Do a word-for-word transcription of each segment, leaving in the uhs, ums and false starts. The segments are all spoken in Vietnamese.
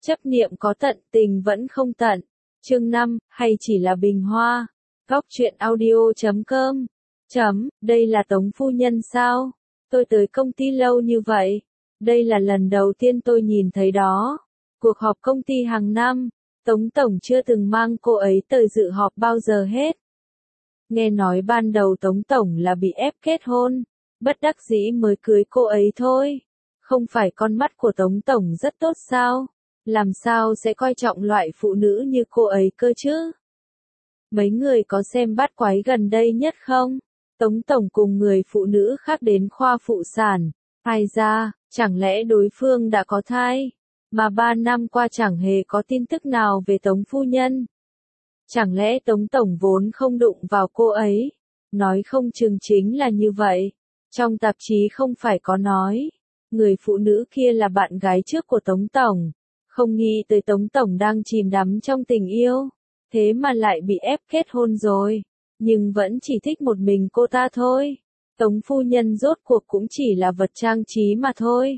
Chấp niệm có tận tình vẫn không tận. Chương năm, hay chỉ là bình hoa. Góc truyện audio chấm com. Chấm, đây là Tống phu nhân sao? Tôi tới công ty lâu như vậy. Đây là lần đầu tiên tôi nhìn thấy đó. Cuộc họp công ty hàng năm, Tống Tổng chưa từng mang cô ấy tới dự họp bao giờ hết. Nghe nói ban đầu Tống Tổng là bị ép kết hôn, bất đắc dĩ mới cưới cô ấy thôi. Không phải con mắt của Tống Tổng rất tốt sao? Làm sao sẽ coi trọng loại phụ nữ như cô ấy cơ chứ? Mấy người có xem Bát Quái gần đây nhất không? Tống Tổng cùng người phụ nữ khác đến khoa phụ sản. Ai ra, chẳng lẽ đối phương đã có thai? Mà ba năm qua chẳng hề có tin tức nào về Tống phu nhân. Chẳng lẽ Tống Tổng vốn không đụng vào cô ấy? Nói không chừng chính là như vậy. Trong tạp chí không phải có nói, người phụ nữ kia là bạn gái trước của Tống Tổng. Không nghĩ tới Tống Tổng đang chìm đắm trong tình yêu, thế mà lại bị ép kết hôn rồi, nhưng vẫn chỉ thích một mình cô ta thôi. Tống phu nhân rốt cuộc cũng chỉ là vật trang trí mà thôi.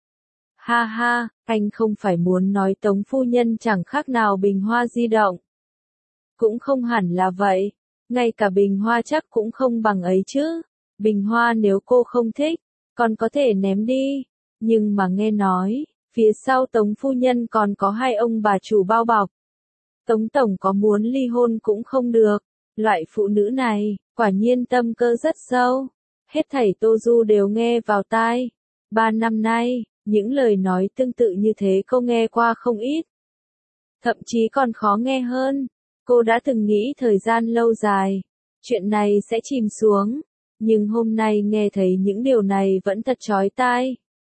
Ha ha, anh không phải muốn nói Tống phu nhân chẳng khác nào bình hoa di động. Cũng không hẳn là vậy, ngay cả bình hoa chắc cũng không bằng ấy chứ. Bình hoa nếu cô không thích, còn có thể ném đi, nhưng mà nghe nói, phía sau Tống phu nhân còn có hai ông bà chủ bao bọc. Tống Tổng có muốn ly hôn cũng không được, loại phụ nữ này, quả nhiên tâm cơ rất sâu. Hết thảy Tô Du đều nghe vào tai. Ba năm nay, những lời nói tương tự như thế cô nghe qua không ít. Thậm chí còn khó nghe hơn. Cô đã từng nghĩ thời gian lâu dài, chuyện này sẽ chìm xuống. Nhưng hôm nay nghe thấy những điều này vẫn thật chói tai.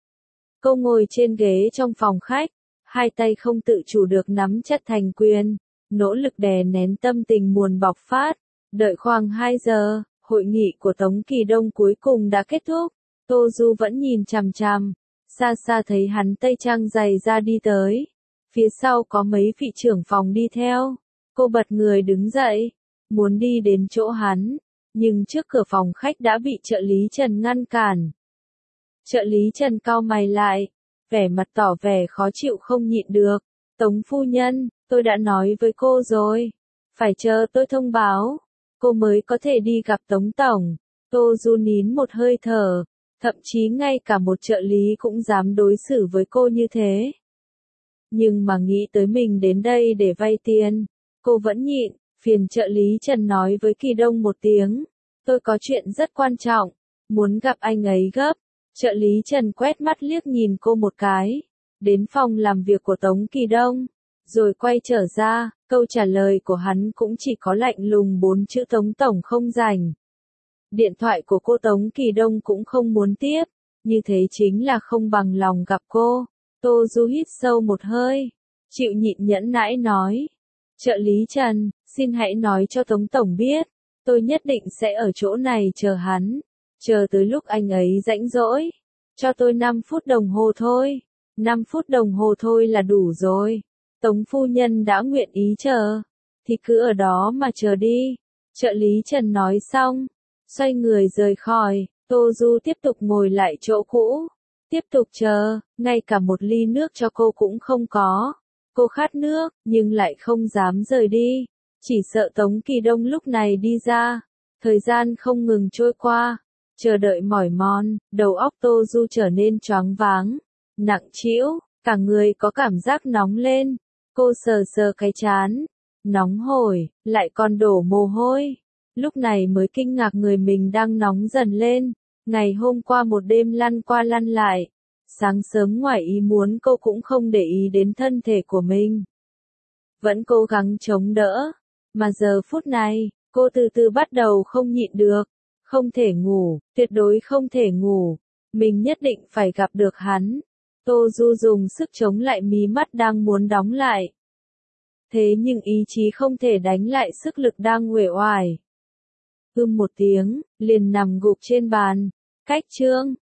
Cô ngồi trên ghế trong phòng khách, hai tay không tự chủ được nắm chặt thành quyền, nỗ lực đè nén tâm tình buồn bộc phát. Đợi khoảng hai giờ, hội nghị của Tống Kỳ Đông cuối cùng đã kết thúc. Tô Du vẫn nhìn chằm chằm, xa xa thấy hắn tây trang giày ra đi tới. Phía sau có mấy vị trưởng phòng đi theo. Cô bật người đứng dậy, muốn đi đến chỗ hắn, nhưng trước cửa phòng khách đã bị trợ lý Trần ngăn cản. Trợ lý Trần cau mày lại, vẻ mặt tỏ vẻ khó chịu không nhịn được. Tống phu nhân, tôi đã nói với cô rồi, phải chờ tôi thông báo, cô mới có thể đi gặp Tống Tổng. Tô Du nín một hơi thở, thậm chí ngay cả một trợ lý cũng dám đối xử với cô như thế. Nhưng mà nghĩ tới mình đến đây để vay tiền, cô vẫn nhịn, phiền trợ lý Trần nói với Kỳ Đông một tiếng. Tôi có chuyện rất quan trọng, muốn gặp anh ấy gấp. Trợ lý Trần quét mắt liếc nhìn cô một cái, đến phòng làm việc của Tống Kỳ Đông, rồi quay trở ra, câu trả lời của hắn cũng chỉ có lạnh lùng bốn chữ Tống Tổng không rảnh. Điện thoại của cô Tống Kỳ Đông cũng không muốn tiếp, như thế chính là không bằng lòng gặp cô. Tô Du hít sâu một hơi, chịu nhịn nhẫn nãi nói. Trợ lý Trần, xin hãy nói cho Tống Tổng biết, tôi nhất định sẽ ở chỗ này chờ hắn. Chờ tới lúc anh ấy rãnh rỗi, cho tôi năm phút đồng hồ thôi. năm phút đồng hồ thôi là đủ rồi. Tống phu nhân đã nguyện ý chờ, thì cứ ở đó mà chờ đi. Trợ lý Trần nói xong, xoay người rời khỏi. Tô Du tiếp tục ngồi lại chỗ cũ, tiếp tục chờ, ngay cả một ly nước cho cô cũng không có. Cô khát nước, nhưng lại không dám rời đi, chỉ sợ Tống Kỳ Đông lúc này đi ra. Thời gian không ngừng trôi qua. Chờ đợi mỏi mòn, đầu óc Tô Du trở nên choáng váng, nặng trĩu, cả người có cảm giác nóng lên. Cô sờ sờ cái trán, nóng hổi, lại còn đổ mồ hôi. Lúc này mới kinh ngạc người mình đang nóng dần lên. Ngày hôm qua một đêm lăn qua lăn lại, sáng sớm ngoài ý muốn cô cũng không để ý đến thân thể của mình. Vẫn cố gắng chống đỡ, mà giờ phút này, cô từ từ bắt đầu không nhịn được. Không thể ngủ, tuyệt đối không thể ngủ. Mình nhất định phải gặp được hắn. Tô Du dùng sức chống lại mí mắt đang muốn đóng lại. Thế nhưng ý chí không thể đánh lại sức lực đang uể oải. Ưm một tiếng, liền nằm gục trên bàn. Cách chương.